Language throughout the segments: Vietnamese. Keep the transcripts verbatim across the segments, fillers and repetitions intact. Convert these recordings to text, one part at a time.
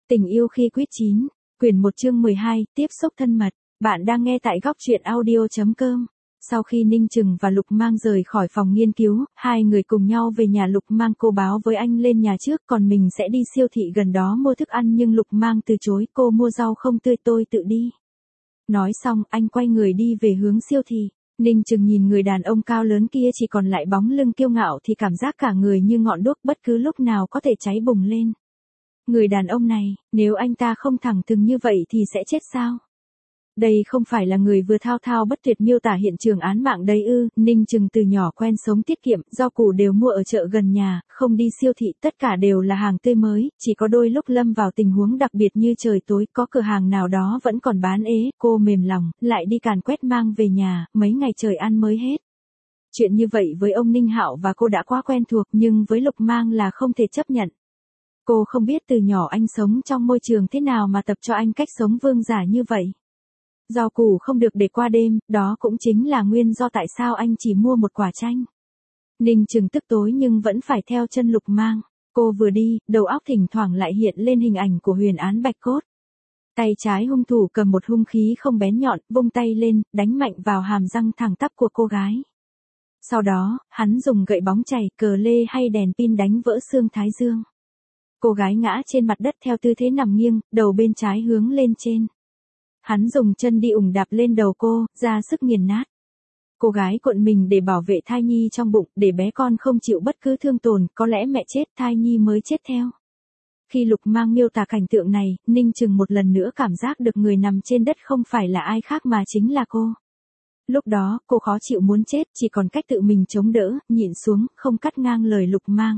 Tình yêu khi quýt chín, quyển một chương mười hai, tiếp xúc thân mật. Bạn đang nghe tại góc truyện audio chấm com. Sau khi Ninh Trừng và Lục Mang rời khỏi phòng nghiên cứu, hai người cùng nhau về nhà. Lục Mang cô báo với anh lên nhà trước, còn mình sẽ đi siêu thị gần đó mua thức ăn, nhưng Lục Mang từ chối. Cô mua rau không tươi, tôi tự đi. Nói xong, anh quay người đi về hướng siêu thị. Ninh Trừng nhìn người đàn ông cao lớn kia chỉ còn lại bóng lưng kiêu ngạo thì cảm giác cả người như ngọn đuốc bất cứ lúc nào có thể cháy bùng lên. Người đàn ông này, nếu anh ta không thẳng thừng như vậy thì sẽ chết sao? Đây không phải là người vừa thao thao bất tuyệt miêu tả hiện trường án mạng đấy ư? Ninh Trừng từ nhỏ quen sống tiết kiệm, rau củ đều mua ở chợ gần nhà, không đi siêu thị, tất cả đều là hàng tươi mới, chỉ có đôi lúc lâm vào tình huống đặc biệt như trời tối, có cửa hàng nào đó vẫn còn bán ế, cô mềm lòng, lại đi càn quét mang về nhà, mấy ngày trời ăn mới hết. Chuyện như vậy với ông Ninh Hạo và cô đã quá quen thuộc, nhưng với Lục Mang là không thể chấp nhận. Cô không biết từ nhỏ anh sống trong môi trường thế nào mà tập cho anh cách sống vương giả như vậy. Rau củ không được để qua đêm, đó cũng chính là nguyên do tại sao anh chỉ mua một quả chanh. Ninh Trừng tức tối nhưng vẫn phải theo chân Lục Mang. Cô vừa đi, đầu óc thỉnh thoảng lại hiện lên hình ảnh của huyền án Bạch Cốt. Tay trái hung thủ cầm một hung khí không bén nhọn, vung tay lên, đánh mạnh vào hàm răng thẳng tắp của cô gái. Sau đó, hắn dùng gậy bóng chày, cờ lê hay đèn pin đánh vỡ xương thái dương. Cô gái ngã trên mặt đất theo tư thế nằm nghiêng, đầu bên trái hướng lên trên. Hắn dùng chân đi ủng đạp lên đầu cô, ra sức nghiền nát. Cô gái cuộn mình để bảo vệ thai nhi trong bụng, để bé con không chịu bất cứ thương tổn, có lẽ mẹ chết, thai nhi mới chết theo. Khi Lục Mang miêu tả cảnh tượng này, Ninh Trừng một lần nữa cảm giác được người nằm trên đất không phải là ai khác mà chính là cô. Lúc đó, cô khó chịu muốn chết, chỉ còn cách tự mình chống đỡ, nhịn xuống, không cắt ngang lời Lục Mang.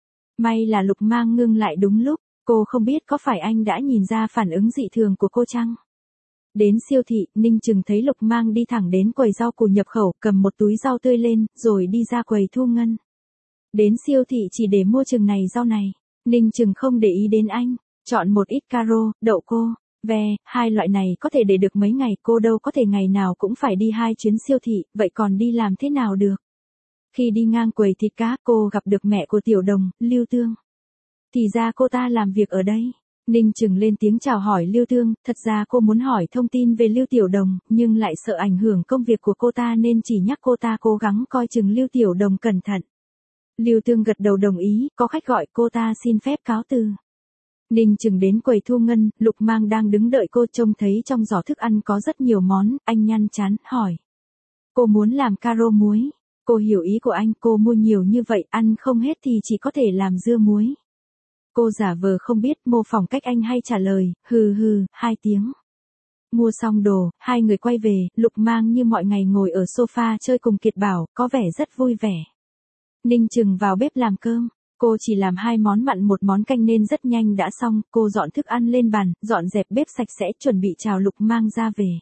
May là Lục Mang ngưng lại đúng lúc, cô không biết có phải anh đã nhìn ra phản ứng dị thường của cô chăng? Đến siêu thị, Ninh Trừng thấy Lục Mang đi thẳng đến quầy rau củ nhập khẩu, cầm một túi rau tươi lên, rồi đi ra quầy thu ngân. Đến siêu thị chỉ để mua chừng này rau này. Ninh Trừng không để ý đến anh, chọn một ít caro, đậu cô, ve, hai loại này có thể để được mấy ngày, cô đâu có thể ngày nào cũng phải đi hai chuyến siêu thị, vậy còn đi làm thế nào được? Khi đi ngang quầy thịt cá, cô gặp được mẹ của Tiểu Đồng, Lưu Tương. Thì ra cô ta làm việc ở đây. Ninh Trừng lên tiếng chào hỏi Lưu Tương, thật ra cô muốn hỏi thông tin về Lưu Tiểu Đồng, nhưng lại sợ ảnh hưởng công việc của cô ta nên chỉ nhắc cô ta cố gắng coi chừng Lưu Tiểu Đồng cẩn thận. Lưu Tương gật đầu đồng ý, có khách gọi, cô ta xin phép cáo từ. Ninh Trừng đến quầy thu ngân, Lục Mang đang đứng đợi cô, trông thấy trong giỏ thức ăn có rất nhiều món, anh nhăn chán, hỏi. Cô muốn làm caro muối. Cô hiểu ý của anh, cô mua nhiều như vậy, ăn không hết thì chỉ có thể làm dưa muối. Cô giả vờ không biết, mô phỏng cách anh hay trả lời, hừ hừ, hai tiếng. Mua xong đồ, hai người quay về, Lục Mang như mọi ngày ngồi ở sofa chơi cùng Kiệt Bảo, có vẻ rất vui vẻ. Ninh Trừng vào bếp làm cơm, cô chỉ làm hai món mặn một món canh nên rất nhanh đã xong, cô dọn thức ăn lên bàn, dọn dẹp bếp sạch sẽ, chuẩn bị chào Lục Mang ra về.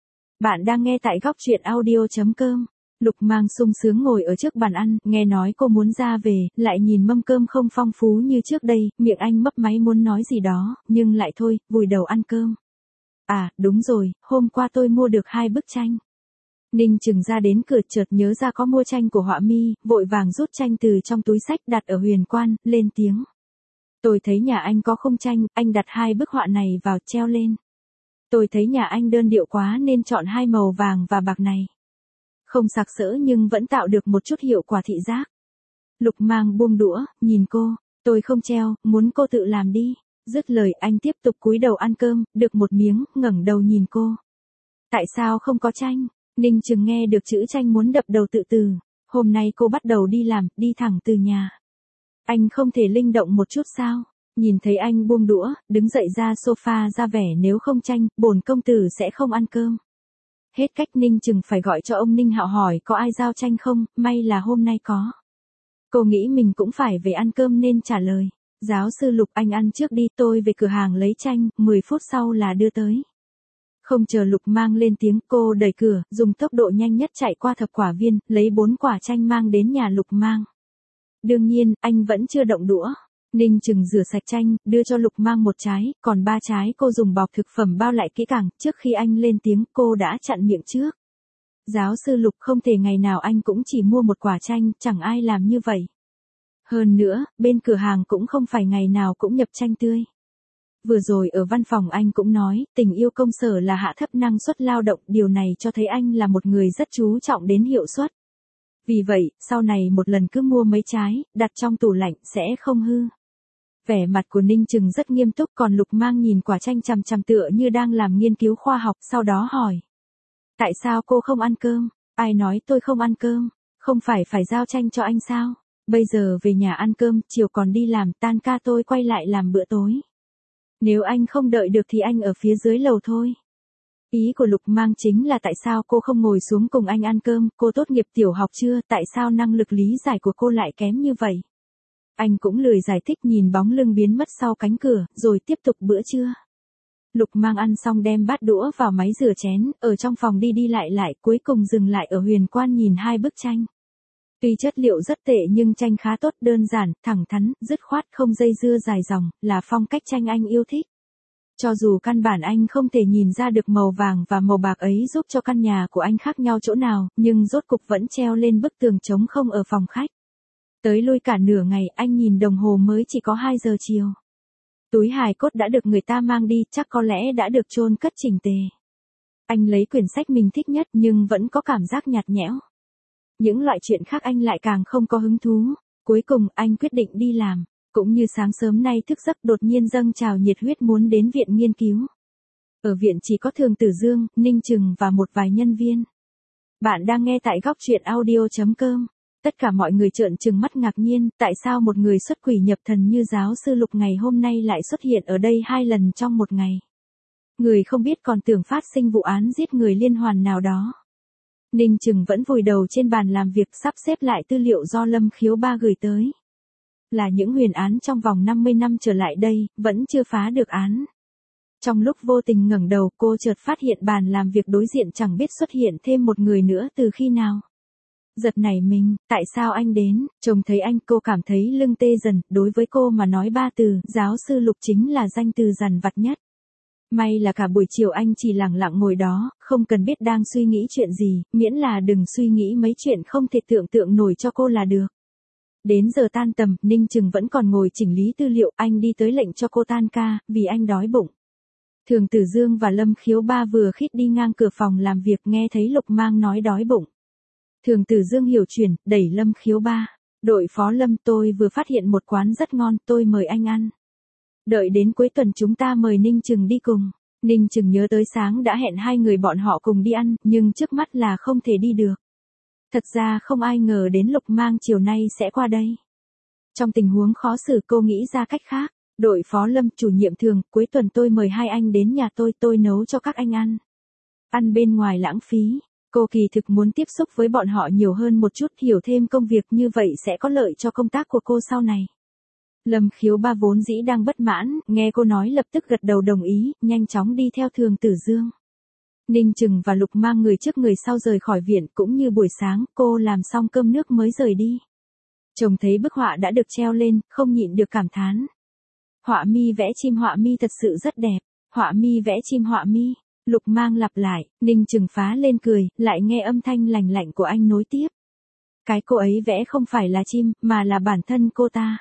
Bạn đang nghe tại góc truyện audio chấm com. Lục Mang sung sướng ngồi ở trước bàn ăn, nghe nói cô muốn ra về, lại nhìn mâm cơm không phong phú như trước đây, miệng anh mấp máy muốn nói gì đó, nhưng lại thôi, vùi đầu ăn cơm. À, đúng rồi, hôm qua tôi mua được hai bức tranh. Ninh Trừng ra đến cửa chợt nhớ ra có mua tranh của họa mi, vội vàng rút tranh từ trong túi xách đặt ở huyền quan, lên tiếng. Tôi thấy nhà anh có khung tranh, anh đặt hai bức họa này vào treo lên. Tôi thấy nhà anh đơn điệu quá nên chọn hai màu vàng và bạc này. Không sặc sỡ nhưng vẫn tạo được một chút hiệu quả thị giác. Lục Mang buông đũa, nhìn cô, tôi không treo, muốn cô tự làm đi. Dứt lời anh tiếp tục cúi đầu ăn cơm, được một miếng, ngẩng đầu nhìn cô. Tại sao không có tranh? Ninh Trừng nghe được chữ tranh muốn đập đầu tự tử. Hôm nay cô bắt đầu đi làm, đi thẳng từ nhà. Anh không thể linh động một chút sao? Nhìn thấy anh buông đũa, đứng dậy ra sofa ra vẻ nếu không tranh, bổn công tử sẽ không ăn cơm. Hết cách, Ninh Trừng phải gọi cho ông Ninh Hạo hỏi có ai giao tranh không, may là hôm nay có. Cô nghĩ mình cũng phải về ăn cơm nên trả lời. Giáo sư Lục, anh ăn trước đi, tôi về cửa hàng lấy tranh, mười phút sau là đưa tới. Không chờ Lục Mang lên tiếng, cô đẩy cửa, dùng tốc độ nhanh nhất chạy qua thập quả viên, lấy bốn quả tranh mang đến nhà Lục Mang. Đương nhiên, anh vẫn chưa động đũa. Ninh Trừng rửa sạch tranh, đưa cho Lục Mang một trái, còn ba trái cô dùng bọc thực phẩm bao lại kỹ càng, trước khi anh lên tiếng cô đã chặn miệng trước. Giáo sư Lục, không thể ngày nào anh cũng chỉ mua một quả chanh, chẳng ai làm như vậy. Hơn nữa, bên cửa hàng cũng không phải ngày nào cũng nhập chanh tươi. Vừa rồi ở văn phòng anh cũng nói, tình yêu công sở là hạ thấp năng suất lao động, điều này cho thấy anh là một người rất chú trọng đến hiệu suất. Vì vậy, sau này một lần cứ mua mấy trái, đặt trong tủ lạnh sẽ không hư. Vẻ mặt của Ninh Trừng rất nghiêm túc, còn Lục Mang nhìn quả chanh chằm chằm tựa như đang làm nghiên cứu khoa học, sau đó hỏi. Tại sao cô không ăn cơm? Ai nói tôi không ăn cơm? Không phải phải giao chanh cho anh sao? Bây giờ về nhà ăn cơm, chiều còn đi làm, tan ca tôi quay lại làm bữa tối. Nếu anh không đợi được thì anh ở phía dưới lầu thôi. Ý của Lục Mang chính là tại sao cô không ngồi xuống cùng anh ăn cơm, cô tốt nghiệp tiểu học chưa, tại sao năng lực lý giải của cô lại kém như vậy? Anh cũng lười giải thích, nhìn bóng lưng biến mất sau cánh cửa, rồi tiếp tục bữa trưa. Lục Mang ăn xong đem bát đũa vào máy rửa chén, ở trong phòng đi đi lại lại, cuối cùng dừng lại ở Huyền Quan nhìn hai bức tranh. Tuy chất liệu rất tệ nhưng tranh khá tốt, đơn giản, thẳng thắn, dứt khoát, không dây dưa dài dòng, là phong cách tranh anh yêu thích. Cho dù căn bản anh không thể nhìn ra được màu vàng và màu bạc ấy giúp cho căn nhà của anh khác nhau chỗ nào, nhưng rốt cục vẫn treo lên bức tường trống không ở phòng khách. Tới lui cả nửa ngày, anh nhìn đồng hồ mới chỉ có hai giờ chiều. Túi hài cốt đã được người ta mang đi, chắc có lẽ đã được chôn cất chỉnh tề. Anh lấy quyển sách mình thích nhất nhưng vẫn có cảm giác nhạt nhẽo. Những loại chuyện khác anh lại càng không có hứng thú. Cuối cùng anh quyết định đi làm. Cũng như sáng sớm nay thức giấc đột nhiên dâng trào nhiệt huyết muốn đến viện nghiên cứu. Ở viện chỉ có Thường Tử Dương, Ninh Trừng và một vài nhân viên. Bạn đang nghe tại góc truyện audio chấm com. Tất cả mọi người trợn trừng mắt ngạc nhiên, tại sao một người xuất quỷ nhập thần như giáo sư Lục ngày hôm nay lại xuất hiện ở đây hai lần trong một ngày. Người không biết còn tưởng phát sinh vụ án giết người liên hoàn nào đó. Ninh Trừng vẫn vùi đầu trên bàn làm việc sắp xếp lại tư liệu do Lâm Khiếu Ba gửi tới. Là những huyền án trong vòng năm mươi năm trở lại đây, vẫn chưa phá được án. Trong lúc vô tình ngẩng đầu, cô chợt phát hiện bàn làm việc đối diện chẳng biết xuất hiện thêm một người nữa từ khi nào. Giật nảy mình, tại sao anh đến? Trông thấy anh, cô cảm thấy lưng tê dần, đối với cô mà nói ba từ, giáo sư Lục chính là danh từ dằn vặt nhất. May là cả buổi chiều anh chỉ lặng lặng ngồi đó, không cần biết đang suy nghĩ chuyện gì, miễn là đừng suy nghĩ mấy chuyện không thể tưởng tượng nổi cho cô là được. Đến giờ tan tầm, Ninh Trừng vẫn còn ngồi chỉnh lý tư liệu, anh đi tới lệnh cho cô tan ca, vì anh đói bụng. Thường Tử Dương và Lâm Khiếu Ba vừa khít đi ngang cửa phòng làm việc nghe thấy Lục Mang nói đói bụng. Thường Tử Dương hiểu chuyện, đẩy Lâm Khiếu Ba. Đội phó Lâm, tôi vừa phát hiện một quán rất ngon, tôi mời anh ăn. Đợi đến cuối tuần chúng ta mời Ninh Trừng đi cùng. Ninh Trừng nhớ tới sáng đã hẹn hai người bọn họ cùng đi ăn, nhưng trước mắt là không thể đi được. Thật ra không ai ngờ đến Lục Mang chiều nay sẽ qua đây. Trong tình huống khó xử cô nghĩ ra cách khác. Đội phó Lâm, chủ nhiệm Thường, cuối tuần tôi mời hai anh đến nhà tôi, tôi nấu cho các anh ăn. Ăn bên ngoài lãng phí. Cô kỳ thực muốn tiếp xúc với bọn họ nhiều hơn một chút, hiểu thêm công việc, như vậy sẽ có lợi cho công tác của cô sau này. Lâm Khiếu Ba vốn dĩ đang bất mãn, nghe cô nói lập tức gật đầu đồng ý, nhanh chóng đi theo Thường Tử Dương. Ninh Trừng và Lục Mang người trước người sau rời khỏi viện, cũng như buổi sáng, cô làm xong cơm nước mới rời đi. Trông thấy bức họa đã được treo lên, không nhịn được cảm thán. Họa mi vẽ chim, họa mi thật sự rất đẹp. Họa mi vẽ chim, họa mi. Lục Mang lặp lại, Ninh Trừng phá lên cười, lại nghe âm thanh lành lạnh của anh nối tiếp. Cái cô ấy vẽ không phải là chim, mà là bản thân cô ta.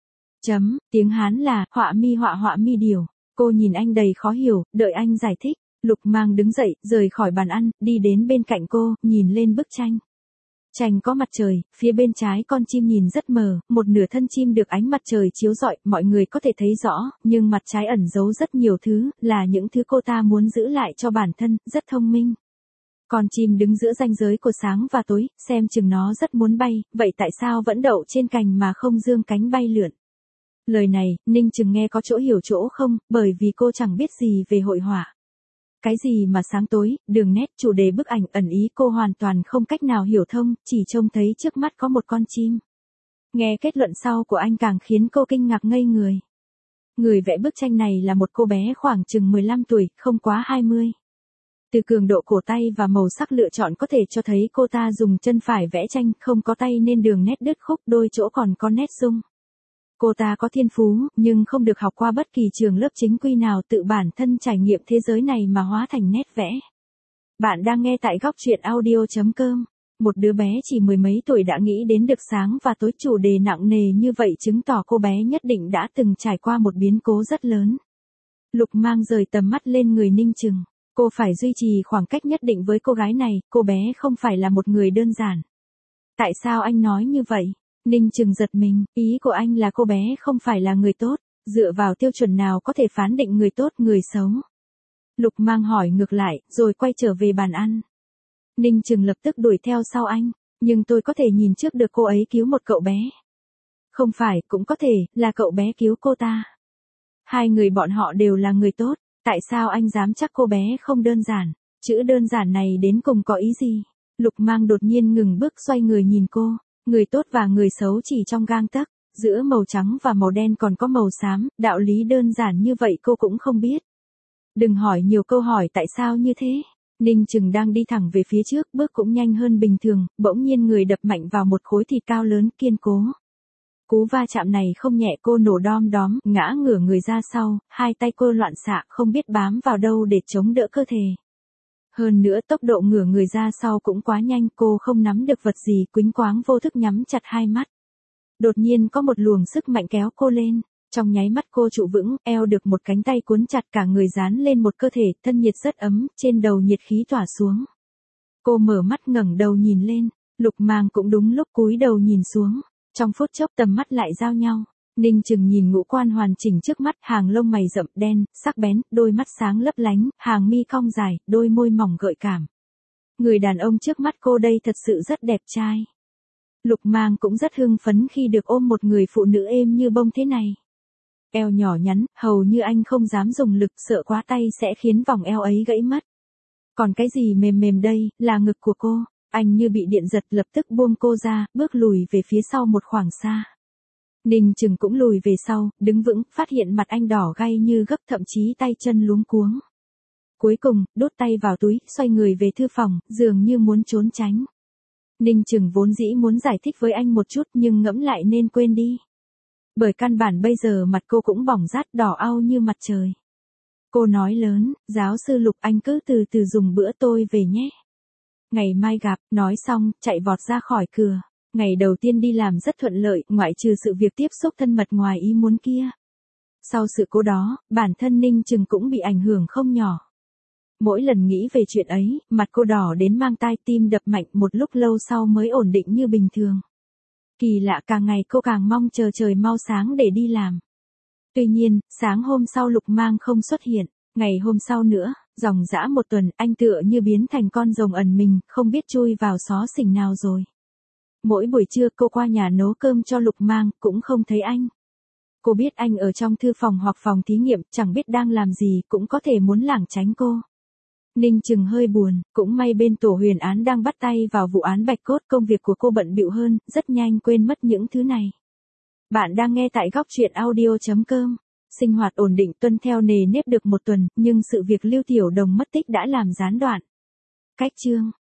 Chấm, tiếng Hán là, họa mi họa họa mi điều. Cô nhìn anh đầy khó hiểu, đợi anh giải thích. Lục Mang đứng dậy, rời khỏi bàn ăn, đi đến bên cạnh cô, nhìn lên bức tranh. Tranh có mặt trời, phía bên trái con chim nhìn rất mờ, một nửa thân chim được ánh mặt trời chiếu rọi, mọi người có thể thấy rõ, nhưng mặt trái ẩn giấu rất nhiều thứ, là những thứ cô ta muốn giữ lại cho bản thân, rất thông minh. Con chim đứng giữa ranh giới của sáng và tối, xem chừng nó rất muốn bay, vậy tại sao vẫn đậu trên cành mà không dương cánh bay lượn? Lời này, Ninh Trừng nghe có chỗ hiểu chỗ không, bởi vì cô chẳng biết gì về hội họa. Cái gì mà sáng tối, đường nét, chủ đề bức ảnh, ẩn ý cô hoàn toàn không cách nào hiểu thông, chỉ trông thấy trước mắt có một con chim. Nghe kết luận sau của anh càng khiến cô kinh ngạc ngây người. Người vẽ bức tranh này là một cô bé khoảng chừng mười lăm tuổi, không quá hai mươi. Từ cường độ cổ tay và màu sắc lựa chọn có thể cho thấy cô ta dùng chân phải vẽ tranh, không có tay nên đường nét đứt khúc, đôi chỗ còn có nét rung. Cô ta có thiên phú, nhưng không được học qua bất kỳ trường lớp chính quy nào, tự bản thân trải nghiệm thế giới này mà hóa thành nét vẽ. Bạn đang nghe tại góc truyện audio chấm com. Một đứa bé chỉ mười mấy tuổi đã nghĩ đến được sáng và tối, chủ đề nặng nề như vậy chứng tỏ cô bé nhất định đã từng trải qua một biến cố rất lớn. Lục Mang rời tầm mắt lên người Ninh Trừng. Cô phải duy trì khoảng cách nhất định với cô gái này, cô bé không phải là một người đơn giản. Tại sao anh nói như vậy? Ninh Trừng giật mình, ý của anh là cô bé không phải là người tốt, dựa vào tiêu chuẩn nào có thể phán định người tốt người xấu? Lục Mang hỏi ngược lại, rồi quay trở về bàn ăn. Ninh Trừng lập tức đuổi theo sau anh, nhưng tôi có thể nhìn trước được cô ấy cứu một cậu bé. Không phải, cũng có thể, là cậu bé cứu cô ta. Hai người bọn họ đều là người tốt, tại sao anh dám chắc cô bé không đơn giản? Chữ đơn giản này đến cùng có ý gì? Lục Mang đột nhiên ngừng bước xoay người nhìn cô, người tốt và người xấu chỉ trong gang tấc, giữa màu trắng và màu đen còn có màu xám, đạo lý đơn giản như vậy cô cũng không biết. Đừng hỏi nhiều câu hỏi tại sao như thế. Ninh Trừng đang đi thẳng về phía trước, bước cũng nhanh hơn bình thường, bỗng nhiên người đập mạnh vào một khối thịt cao lớn kiên cố. Cú va chạm này không nhẹ, cô nổ đom đóm, ngã ngửa người ra sau, hai tay cô loạn xạ không biết bám vào đâu để chống đỡ cơ thể. Hơn nữa tốc độ ngửa người ra sau cũng quá nhanh, cô không nắm được vật gì, quýnh quáng vô thức nhắm chặt hai mắt. Đột nhiên có một luồng sức mạnh kéo cô lên, trong nháy mắt cô trụ vững, eo được một cánh tay cuốn chặt, cả người dán lên một cơ thể, thân nhiệt rất ấm, trên đầu nhiệt khí tỏa xuống. Cô mở mắt ngẩng đầu nhìn lên, Lục Mang cũng đúng lúc cúi đầu nhìn xuống, trong phút chốc tầm mắt lại giao nhau. Ninh Trừng nhìn ngũ quan hoàn chỉnh trước mắt, hàng lông mày rậm đen, sắc bén, đôi mắt sáng lấp lánh, hàng mi cong dài, đôi môi mỏng gợi cảm. Người đàn ông trước mắt cô đây thật sự rất đẹp trai. Lục Mang cũng rất hưng phấn khi được ôm một người phụ nữ êm như bông thế này. Eo nhỏ nhắn, hầu như anh không dám dùng lực, sợ quá tay sẽ khiến vòng eo ấy gãy mất. Còn cái gì mềm mềm đây, là ngực của cô. Anh như bị điện giật, lập tức buông cô ra, bước lùi về phía sau một khoảng xa. Ninh Trừng cũng lùi về sau, đứng vững, phát hiện mặt anh đỏ gay như gấc, thậm chí tay chân luống cuống. Cuối cùng, đút tay vào túi, xoay người về thư phòng, dường như muốn trốn tránh. Ninh Trừng vốn dĩ muốn giải thích với anh một chút nhưng ngẫm lại nên quên đi. Bởi căn bản bây giờ mặt cô cũng bỏng rát đỏ au như mặt trời. Cô nói lớn, giáo sư Lục, anh cứ từ từ dùng bữa, tôi về nhé. Ngày mai gặp, nói xong, chạy vọt ra khỏi cửa. Ngày đầu tiên đi làm rất thuận lợi, ngoại trừ sự việc tiếp xúc thân mật ngoài ý muốn kia. Sau sự cố đó, bản thân Ninh Trừng cũng bị ảnh hưởng không nhỏ. Mỗi lần nghĩ về chuyện ấy, mặt cô đỏ đến mang tai, tim đập mạnh, một lúc lâu sau mới ổn định như bình thường. Kỳ lạ, càng ngày cô càng mong chờ trời mau sáng để đi làm. Tuy nhiên, sáng hôm sau Lục Mang không xuất hiện, ngày hôm sau nữa, dòng dã một tuần, anh tựa như biến thành con rồng ẩn mình, không biết chui vào xó xỉnh nào rồi. Mỗi buổi trưa cô qua nhà nấu cơm cho Lục Mang, cũng không thấy anh. Cô biết anh ở trong thư phòng hoặc phòng thí nghiệm, chẳng biết đang làm gì, cũng có thể muốn lảng tránh cô. Ninh Trừng hơi buồn, cũng may bên tổ huyền án đang bắt tay vào vụ án Bạch Cốt, công việc của cô bận bịu hơn, rất nhanh quên mất những thứ này. Bạn đang nghe tại góc truyện audio chấm com. Sinh hoạt ổn định tuân theo nề nếp được một tuần, nhưng sự việc Lưu Tiểu Đồng mất tích đã làm gián đoạn. Cách chương